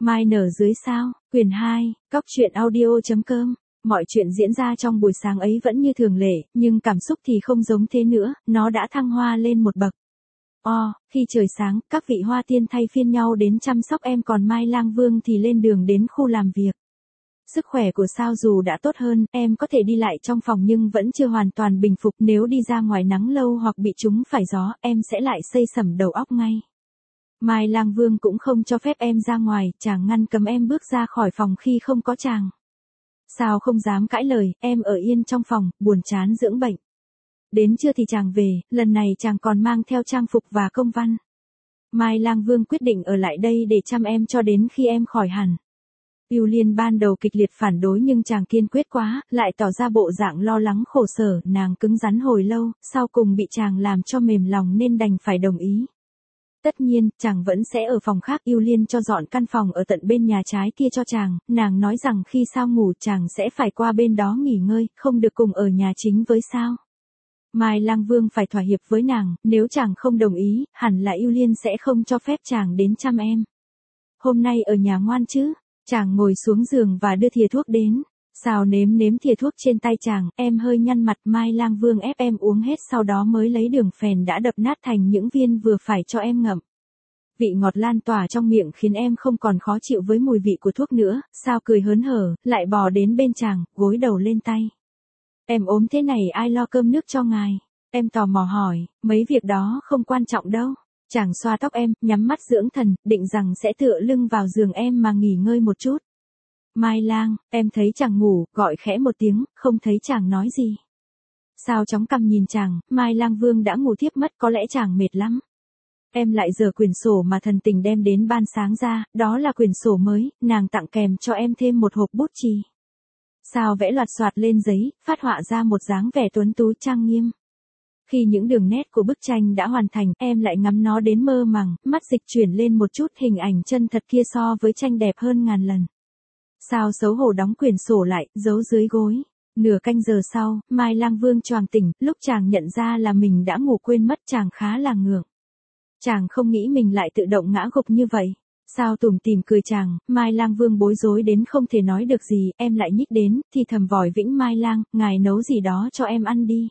Mai nở dưới sao, quyển 2, Cóc truyện audio.com. Mọi chuyện diễn ra trong buổi sáng ấy vẫn như thường lệ, nhưng cảm xúc thì không giống thế nữa, nó đã thăng hoa lên một bậc. Khi trời sáng, các vị hoa tiên thay phiên nhau đến chăm sóc em, còn Mai Lang Vương thì lên đường đến khu làm việc. Sức khỏe của Sao dù đã tốt hơn, em có thể đi lại trong phòng nhưng vẫn chưa hoàn toàn bình phục, nếu đi ra ngoài nắng lâu hoặc bị trúng phải gió, em sẽ lại xây sẩm đầu óc ngay. Mai Lang Vương cũng không cho phép em ra ngoài, chàng ngăn cấm em bước ra khỏi phòng khi không có chàng. Sao không dám cãi lời, em ở yên trong phòng, buồn chán dưỡng bệnh. Đến trưa thì chàng về, lần này chàng còn mang theo trang phục và công văn. Mai Lang Vương quyết định ở lại đây để chăm em cho đến khi em khỏi hẳn. Yêu Liên ban đầu kịch liệt phản đối nhưng chàng kiên quyết quá, lại tỏ ra bộ dạng lo lắng khổ sở, nàng cứng rắn hồi lâu, sau cùng bị chàng làm cho mềm lòng nên đành phải đồng ý. Tất nhiên, chàng vẫn sẽ ở phòng khác. Yêu Liên cho dọn căn phòng ở tận bên nhà trái kia cho chàng, nàng nói rằng khi Sao ngủ chàng sẽ phải qua bên đó nghỉ ngơi, không được cùng ở nhà chính với Sao. Mai Lang Vương phải thỏa hiệp với nàng, nếu chàng không đồng ý, hẳn là Yêu Liên sẽ không cho phép chàng đến chăm em. Hôm nay ở nhà ngoan chứ? Chàng ngồi xuống giường và đưa thìa thuốc đến. Sao nếm thìa thuốc trên tay chàng, em hơi nhăn mặt. Mai Lang Vương ép em uống hết, sau đó mới lấy đường phèn đã đập nát thành những viên vừa phải cho em ngậm. Vị ngọt lan tỏa trong miệng khiến em không còn khó chịu với mùi vị của thuốc nữa. Sao cười hớn hở, lại bò đến bên chàng, gối đầu lên tay. Em ốm thế này ai lo cơm nước cho ngài? Em tò mò hỏi, mấy việc đó không quan trọng đâu. Chàng xoa tóc em, nhắm mắt dưỡng thần, định rằng sẽ tựa lưng vào giường em mà nghỉ ngơi một chút. Mai Lang, em thấy chàng ngủ, gọi khẽ một tiếng, không thấy chàng nói gì. Sao chóng cằm nhìn chàng, Mai Lang Vương đã ngủ thiếp mất, có lẽ chàng mệt lắm. Em lại giở quyển sổ mà thần tình đem đến ban sáng ra, đó là quyển sổ mới, nàng tặng kèm cho em thêm một hộp bút chì. Sao vẽ loạt soạt lên giấy, phát họa ra một dáng vẻ tuấn tú trang nghiêm. Khi những đường nét của bức tranh đã hoàn thành, em lại ngắm nó đến mơ màng, mắt dịch chuyển lên một chút, hình ảnh chân thật kia so với tranh đẹp hơn ngàn lần. Sao xấu hổ đóng quyển sổ lại, giấu dưới gối. Nửa canh giờ sau, Mai Lang Vương choàng tỉnh, lúc chàng nhận ra là mình đã ngủ quên mất, chàng khá là ngượng. Chàng không nghĩ mình lại tự động ngã gục như vậy. Sao tủm tỉm cười chàng, Mai Lang Vương bối rối đến không thể nói được gì, em lại nhích đến, thì thầm vòi vĩnh Mai Lang, ngài nấu gì đó cho em ăn đi.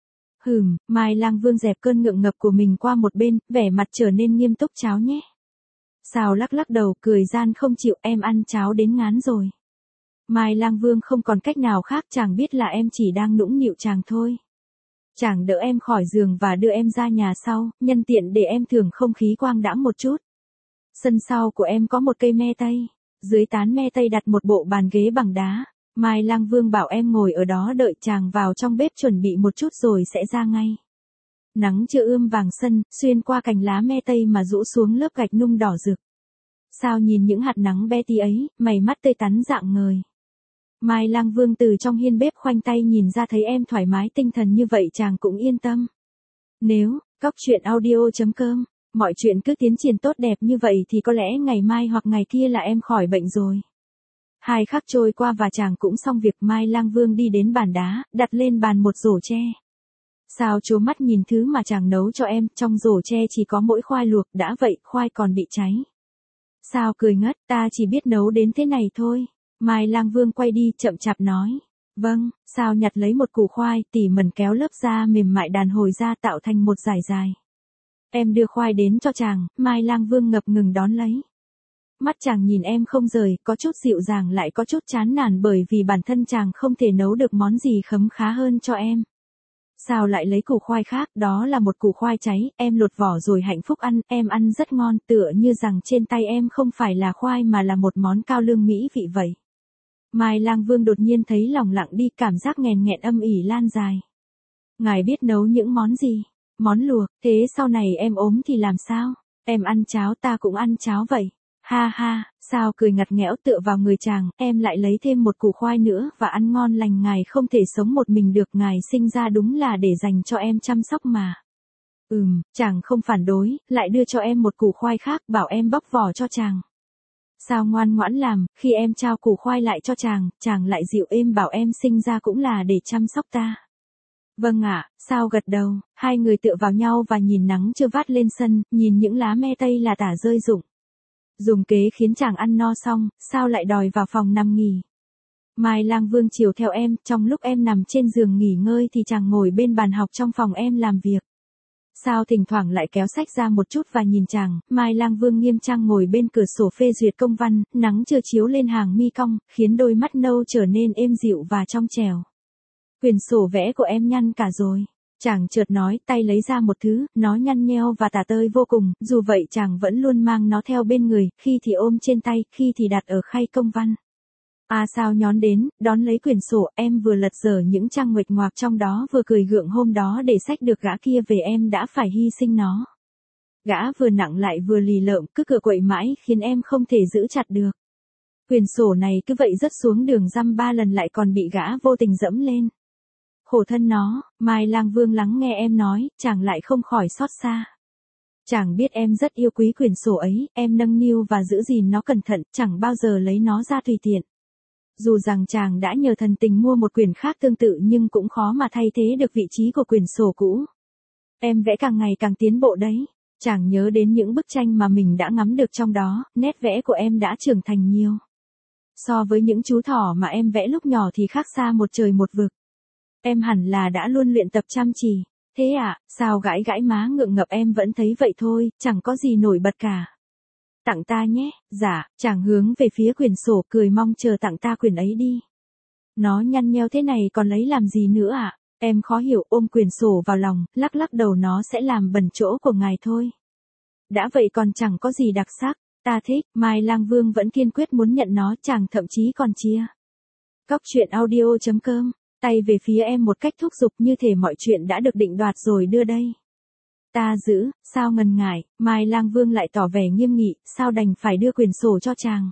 Mai Lang Vương dẹp cơn ngượng ngập của mình qua một bên, vẻ mặt trở nên nghiêm túc. Cháo nhé. Sao lắc lắc đầu, cười gian không chịu, em ăn cháo đến ngán rồi. Mai Lang Vương không còn cách nào khác, chàng biết là em chỉ đang nũng nịu chàng thôi. Chàng đỡ em khỏi giường và đưa em ra nhà sau, nhân tiện để em thưởng không khí quang đãng một chút. Sân sau của em có một cây me tây, dưới tán me tây đặt một bộ bàn ghế bằng đá. Mai Lang Vương bảo em ngồi ở đó đợi chàng vào trong bếp chuẩn bị một chút rồi sẽ ra ngay. Nắng chưa ươm vàng sân, xuyên qua cành lá me tây mà rũ xuống lớp gạch nung đỏ rực. Sao nhìn những hạt nắng be tí ấy, mày mắt tươi tắn rạng ngời. Mai Lang Vương từ trong hiên bếp khoanh tay nhìn ra, thấy em thoải mái tinh thần như vậy chàng cũng yên tâm. Nếu, Cóc truyện audio.com, mọi chuyện cứ tiến triển tốt đẹp như vậy thì có lẽ ngày mai hoặc ngày kia là em khỏi bệnh rồi. 2 khắc trôi qua và chàng cũng xong việc. Mai Lang Vương đi đến bàn đá, đặt lên bàn một rổ tre. Sao trố mắt nhìn thứ mà chàng nấu cho em, trong rổ tre chỉ có mỗi khoai luộc, đã vậy khoai còn bị cháy. Sao cười ngất, ta chỉ biết nấu đến thế này thôi. Mai Lang Vương quay đi chậm chạp nói. Vâng. Sao nhặt lấy một củ khoai, tỉ mẩn kéo lớp da mềm mại đàn hồi ra tạo thành một dải dài. Em đưa khoai đến cho chàng, Mai Lang Vương ngập ngừng đón lấy. Mắt chàng nhìn em không rời, có chút dịu dàng lại có chút chán nản bởi vì bản thân chàng không thể nấu được món gì khấm khá hơn cho em. Sao lại lấy củ khoai khác, đó là một củ khoai cháy, em lột vỏ rồi hạnh phúc ăn, em ăn rất ngon, tựa như rằng trên tay em không phải là khoai mà là một món cao lương mỹ vị vậy. Mai Lang Vương đột nhiên thấy lòng lặng đi, cảm giác nghèn nghẹn âm ỉ lan dài. Ngài biết nấu những món gì? Món luộc, thế sau này em ốm thì làm sao? Em ăn cháo, ta cũng ăn cháo vậy. Ha ha, Sao cười ngặt nghẽo tựa vào người chàng, em lại lấy thêm một củ khoai nữa và ăn ngon lành, ngài không thể sống một mình được, ngài sinh ra đúng là để dành cho em chăm sóc mà. Chàng không phản đối, lại đưa cho em một củ khoai khác, bảo em bóc vỏ cho chàng. Sao ngoan ngoãn làm, khi em trao củ khoai lại cho chàng lại dịu êm bảo em sinh ra cũng là để chăm sóc ta. Vâng ạ, Sao gật đầu, hai người tựa vào nhau và nhìn nắng chưa vắt lên sân, nhìn những lá me tây là tả rơi rụng. Dùng kế khiến chàng ăn no xong, sao lại đòi vào phòng nằm nghỉ. Mai Lang Vương chiều theo em, trong lúc em nằm trên giường nghỉ ngơi thì chàng ngồi bên bàn học trong phòng em làm việc. Sao thỉnh thoảng lại kéo sách ra một chút và nhìn chàng, Mai Lang Vương nghiêm trang ngồi bên cửa sổ phê duyệt công văn, nắng chưa chiếu lên hàng mi cong, khiến đôi mắt nâu trở nên êm dịu và trong trẻo. Quyển sổ vẽ của em nhăn cả rồi. Chàng chợt nói, tay lấy ra một thứ, nó nhăn nheo và tả tơi vô cùng, dù vậy chàng vẫn luôn mang nó theo bên người, khi thì ôm trên tay, khi thì đặt ở khay công văn. Sao nhón đến, đón lấy quyển sổ, em vừa lật dở những trang nguệch ngoạc trong đó vừa cười gượng hôm đó để xách được gã kia về em đã phải hy sinh nó. Gã vừa nặng lại vừa lì lợm, cứ cựa quậy mãi khiến em không thể giữ chặt được. Quyển sổ này cứ vậy rớt xuống đường dăm 3 lần lại còn bị gã vô tình dẫm lên. Khổ thân nó, Mai Lang Vương lắng nghe em nói, chàng lại không khỏi xót xa. Chàng biết em rất yêu quý quyển sổ ấy, em nâng niu và giữ gìn nó cẩn thận, chẳng bao giờ lấy nó ra tùy tiện. Dù rằng chàng đã nhờ thần tình mua một quyển khác tương tự nhưng cũng khó mà thay thế được vị trí của quyển sổ cũ. Em vẽ càng ngày càng tiến bộ đấy. Chàng nhớ đến những bức tranh mà mình đã ngắm được trong đó, nét vẽ của em đã trưởng thành nhiều. So với những chú thỏ mà em vẽ lúc nhỏ thì khác xa một trời một vực. Em hẳn là đã luôn luyện tập chăm chỉ. Thế sao gãi gãi má ngượng ngập em vẫn thấy vậy thôi, chẳng có gì nổi bật cả. Tặng ta nhé, dạ, chàng hướng về phía quyển sổ cười mong chờ tặng ta quyển ấy đi. Nó nhăn nheo thế này còn lấy làm gì nữa ạ? Em khó hiểu ôm quyển sổ vào lòng, lắc lắc đầu nó sẽ làm bẩn chỗ của ngài thôi. Đã vậy còn chẳng có gì đặc sắc, ta thích, Mai Lang Vương vẫn kiên quyết muốn nhận nó chàng thậm chí còn chia. Cóc truyện audio.com, tay về phía em một cách thúc giục như thể mọi chuyện đã được định đoạt rồi đưa đây. Ta giữ, sao ngần ngại, Mai Lang Vương lại tỏ vẻ nghiêm nghị, sao đành phải đưa quyển sổ cho chàng.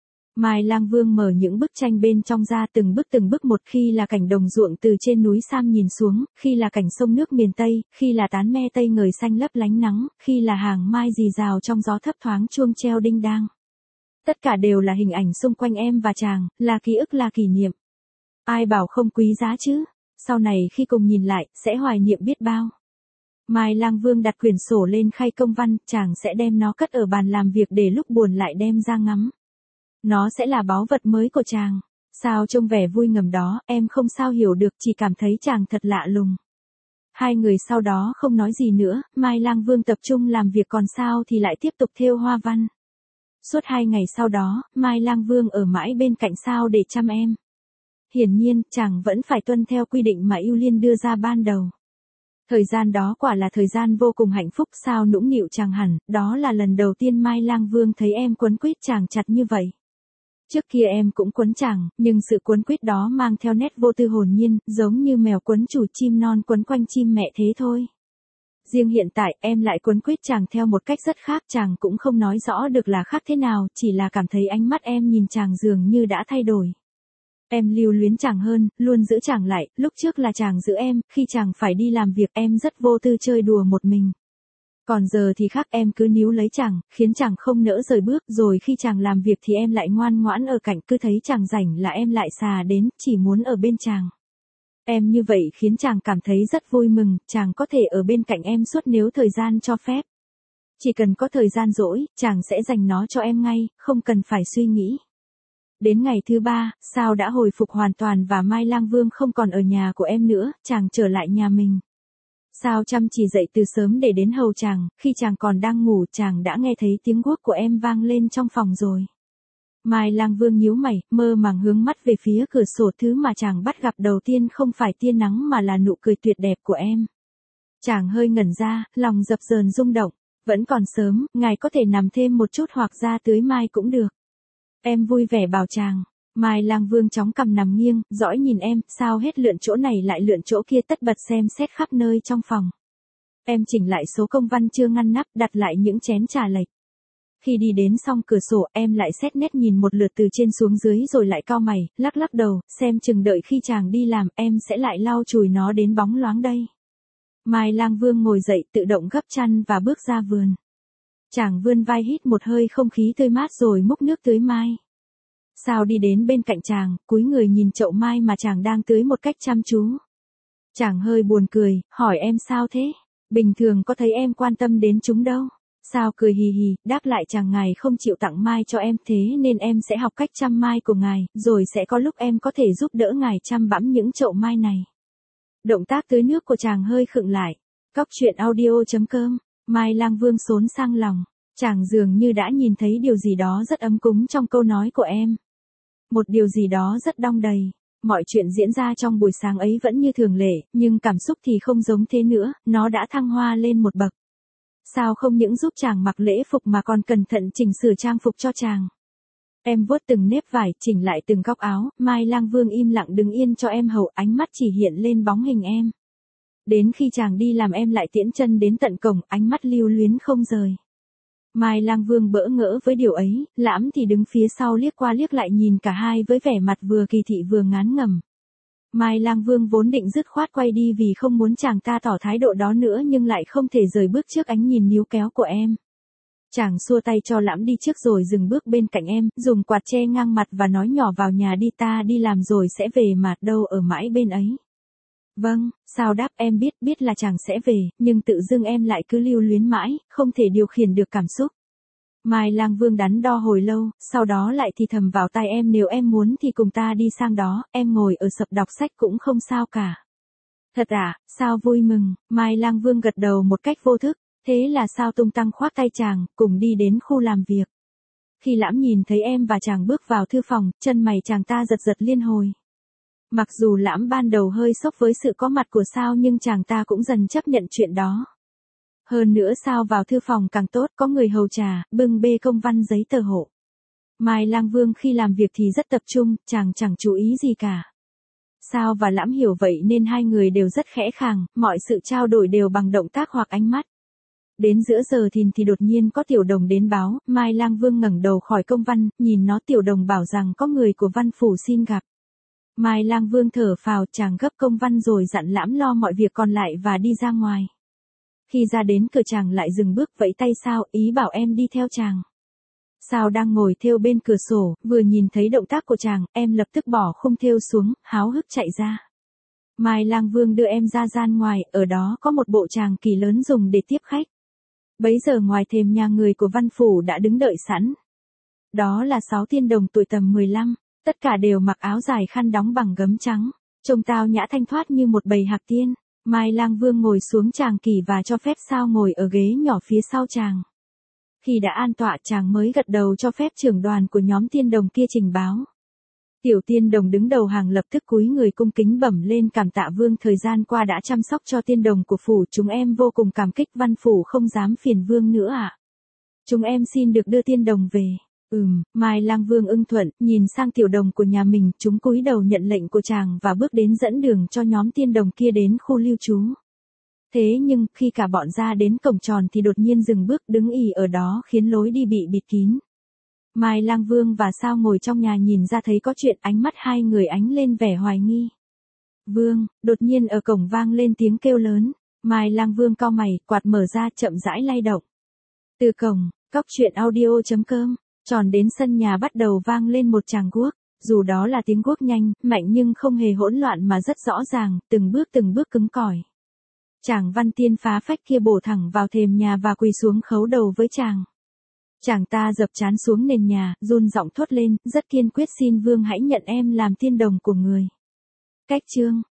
Mai Lang Vương mở những bức tranh bên trong ra từng bức một, khi là cảnh đồng ruộng từ trên núi Sam nhìn xuống, khi là cảnh sông nước miền Tây, khi là tán me tây ngời xanh lấp lánh nắng, khi là hàng mai rì rào trong gió thấp thoáng chuông treo đinh đang. Tất cả đều là hình ảnh xung quanh em và chàng, là ký ức là kỷ niệm. Ai bảo không quý giá chứ, sau này khi cùng nhìn lại, sẽ hoài niệm biết bao. Mai Lang Vương đặt quyển sổ lên khay công văn, chàng sẽ đem nó cất ở bàn làm việc để lúc buồn lại đem ra ngắm. Nó sẽ là báu vật mới của chàng. Sao trông vẻ vui ngầm đó, em không sao hiểu được, chỉ cảm thấy chàng thật lạ lùng. Hai người sau đó không nói gì nữa, Mai Lang Vương tập trung làm việc còn sao thì lại tiếp tục thêu hoa văn. Suốt 2 ngày sau đó, Mai Lang Vương ở mãi bên cạnh Sao để chăm em. Hiển nhiên, chàng vẫn phải tuân theo quy định mà Yêu Liên đưa ra ban đầu. Thời gian đó quả là thời gian vô cùng hạnh phúc, Sao nũng nịu chàng hẳn, đó là lần đầu tiên Mai Lang Vương thấy em quấn quýt chàng chặt như vậy. Trước kia em cũng quấn chàng, nhưng sự quấn quýt đó mang theo nét vô tư hồn nhiên, giống như mèo quấn chủ chim non quấn quanh chim mẹ thế thôi. Riêng hiện tại em lại quấn quýt chàng theo một cách rất khác, chàng cũng không nói rõ được là khác thế nào, chỉ là cảm thấy ánh mắt em nhìn chàng dường như đã thay đổi. Em lưu luyến chàng hơn, luôn giữ chàng lại, lúc trước là chàng giữ em, khi chàng phải đi làm việc em rất vô tư chơi đùa một mình. Còn giờ thì khác, em cứ níu lấy chàng, khiến chàng không nỡ rời bước, rồi khi chàng làm việc thì em lại ngoan ngoãn ở cạnh, cứ thấy chàng rảnh là em lại xà đến, chỉ muốn ở bên chàng. Em như vậy khiến chàng cảm thấy rất vui mừng, chàng có thể ở bên cạnh em suốt nếu thời gian cho phép. Chỉ cần có thời gian rỗi, chàng sẽ dành nó cho em ngay, không cần phải suy nghĩ. Đến ngày thứ 3, Sao đã hồi phục hoàn toàn và Mai Lang Vương không còn ở nhà của em nữa, chàng trở lại nhà mình. Sao chăm chỉ dậy từ sớm để đến hầu chàng, khi chàng còn đang ngủ chàng đã nghe thấy tiếng guốc của em vang lên trong phòng rồi. Mai Lang Vương nhíu mày, mơ màng hướng mắt về phía cửa sổ, thứ mà chàng bắt gặp đầu tiên không phải tia nắng mà là nụ cười tuyệt đẹp của em. Chàng hơi ngẩn ra, lòng dập dờn rung động, vẫn còn sớm, ngài có thể nằm thêm một chút hoặc ra tưới mai cũng được. Em vui vẻ bảo chàng. Mai Lang Vương chóng cằm nằm nghiêng, dõi nhìn em, Sao hết lượn chỗ này lại lượn chỗ kia tất bật xem xét khắp nơi trong phòng. Em chỉnh lại số công văn chưa ngăn nắp, đặt lại những chén trà lệch. Khi đi đến xong cửa sổ, em lại xét nét nhìn một lượt từ trên xuống dưới rồi lại cau mày, lắc lắc đầu, xem chừng đợi khi chàng đi làm, em sẽ lại lau chùi nó đến bóng loáng đây. Mai Lang Vương ngồi dậy, tự động gấp chăn và bước ra vườn. Chàng vươn vai hít một hơi không khí tươi mát rồi múc nước tưới mai. Sao đi đến bên cạnh chàng, cúi người nhìn chậu mai mà chàng đang tưới một cách chăm chú. Chàng hơi buồn cười, hỏi em sao thế? Bình thường có thấy em quan tâm đến chúng đâu. Sao cười hì hì, đáp lại chàng ngài không chịu tặng mai cho em thế nên em sẽ học cách chăm mai của ngài, rồi sẽ có lúc em có thể giúp đỡ ngài chăm bẵm những chậu mai này. Động tác tưới nước của chàng hơi khựng lại. Cóc truyện audio.com, Mai Lang Vương xốn sang lòng. Chàng dường như đã nhìn thấy điều gì đó rất ấm cúng trong câu nói của em. Một điều gì đó rất đong đầy. Mọi chuyện diễn ra trong buổi sáng ấy vẫn như thường lệ, nhưng cảm xúc thì không giống thế nữa, nó đã thăng hoa lên một bậc. Sao không những giúp chàng mặc lễ phục mà còn cẩn thận chỉnh sửa trang phục cho chàng. Em vuốt từng nếp vải, chỉnh lại từng góc áo, Mai Lang Vương im lặng đứng yên cho em hầu, ánh mắt chỉ hiện lên bóng hình em. Đến khi chàng đi làm em lại tiễn chân đến tận cổng, ánh mắt lưu luyến không rời. Mai Lang Vương bỡ ngỡ với điều ấy, Lãm thì đứng phía sau liếc qua liếc lại nhìn cả hai với vẻ mặt vừa kỳ thị vừa ngán ngẩm. Mai Lang Vương vốn định dứt khoát quay đi vì không muốn chàng ta tỏ thái độ đó nữa nhưng lại không thể rời bước trước ánh nhìn níu kéo của em. Chàng xua tay cho Lãm đi trước rồi dừng bước bên cạnh em, dùng quạt che ngang mặt và nói nhỏ vào nhà đi, ta đi làm rồi sẽ về mà, đâu ở mãi bên ấy. Vâng, sao đáp em biết là chàng sẽ về, nhưng tự dưng em lại cứ lưu luyến mãi, không thể điều khiển được cảm xúc. Mai Lang Vương đắn đo hồi lâu, sau đó lại thì thầm vào tai em, nếu em muốn thì cùng ta đi sang đó, em ngồi ở sập đọc sách cũng không sao cả. Thật à, sao vui mừng, Mai Lang Vương gật đầu một cách vô thức, thế là sao tung tăng khoác tay chàng, cùng đi đến khu làm việc. Khi Lãm nhìn thấy em và chàng bước vào thư phòng, chân mày chàng ta giật giật liên hồi. Mặc dù Lãm ban đầu hơi sốc với sự có mặt của Sao nhưng chàng ta cũng dần chấp nhận chuyện đó. Hơn nữa Sao vào thư phòng càng tốt, có người hầu trà, bưng bê công văn giấy tờ hộ. Mai Lang Vương khi làm việc thì rất tập trung, chàng chẳng chú ý gì cả. Sao và Lãm hiểu vậy nên hai người đều rất khẽ khàng, mọi sự trao đổi đều bằng động tác hoặc ánh mắt. Đến giữa giờ thì đột nhiên có Tiểu Đồng đến báo, Mai Lang Vương ngẩng đầu khỏi công văn, nhìn nó. Tiểu Đồng bảo rằng có người của văn phủ xin gặp. Mai Lang Vương thở phào, chàng gấp công văn rồi dặn Lãm lo mọi việc còn lại và đi ra ngoài. Khi ra đến cửa chàng lại dừng bước vẫy tay Sao, ý bảo em đi theo chàng. Sao đang ngồi thêu bên cửa sổ, vừa nhìn thấy động tác của chàng, em lập tức bỏ khung thêu xuống, háo hức chạy ra. Mai Lang Vương đưa em ra gian ngoài, ở đó có một bộ tràng kỳ lớn dùng để tiếp khách. Bấy giờ ngoài thềm nhà người của văn phủ đã đứng đợi sẵn. Đó là 6 tiên đồng tuổi tầm 15, tất cả đều mặc áo dài khăn đóng bằng gấm trắng, trông tao nhã thanh thoát như một bầy hạc tiên. Mai Lang Vương ngồi xuống tràng kỳ và cho phép Sao ngồi ở ghế nhỏ phía sau chàng. Khi đã an tọa chàng mới gật đầu cho phép trưởng đoàn của nhóm tiên đồng kia trình báo. Tiểu tiên đồng đứng đầu hàng lập tức cúi người cung kính bẩm lên, cảm tạ Vương thời gian qua đã chăm sóc cho tiên đồng của phủ, chúng em vô cùng cảm kích, văn phủ không dám phiền Vương nữa ạ. Chúng em xin được đưa tiên đồng về. Mai Lang Vương ưng thuận, nhìn sang tiểu đồng của nhà mình, chúng cúi đầu nhận lệnh của chàng và bước đến dẫn đường cho nhóm tiên đồng kia đến khu lưu trú. Thế nhưng, khi cả bọn ra đến cổng tròn thì đột nhiên dừng bước đứng ì ở đó khiến lối đi bị bịt kín. Mai Lang Vương và Sao ngồi trong nhà nhìn ra thấy có chuyện, ánh mắt hai người ánh lên vẻ hoài nghi. Vương, đột nhiên ở cổng vang lên tiếng kêu lớn. Mai Lang Vương cau mày, quạt mở ra chậm rãi lay động. Từ cổng, cóc truyện audio.com, tròn đến sân nhà bắt đầu vang lên một tràng guốc. Dù đó là tiếng guốc nhanh, mạnh nhưng không hề hỗn loạn mà rất rõ ràng, từng bước cứng cỏi. Chàng văn tiên phá phách kia bổ thẳng vào thềm nhà và quỳ xuống khấu đầu với chàng. Chàng ta dập trán xuống nền nhà, run giọng thốt lên, rất kiên quyết, xin Vương hãy nhận em làm tiên đồng của người. Cách chương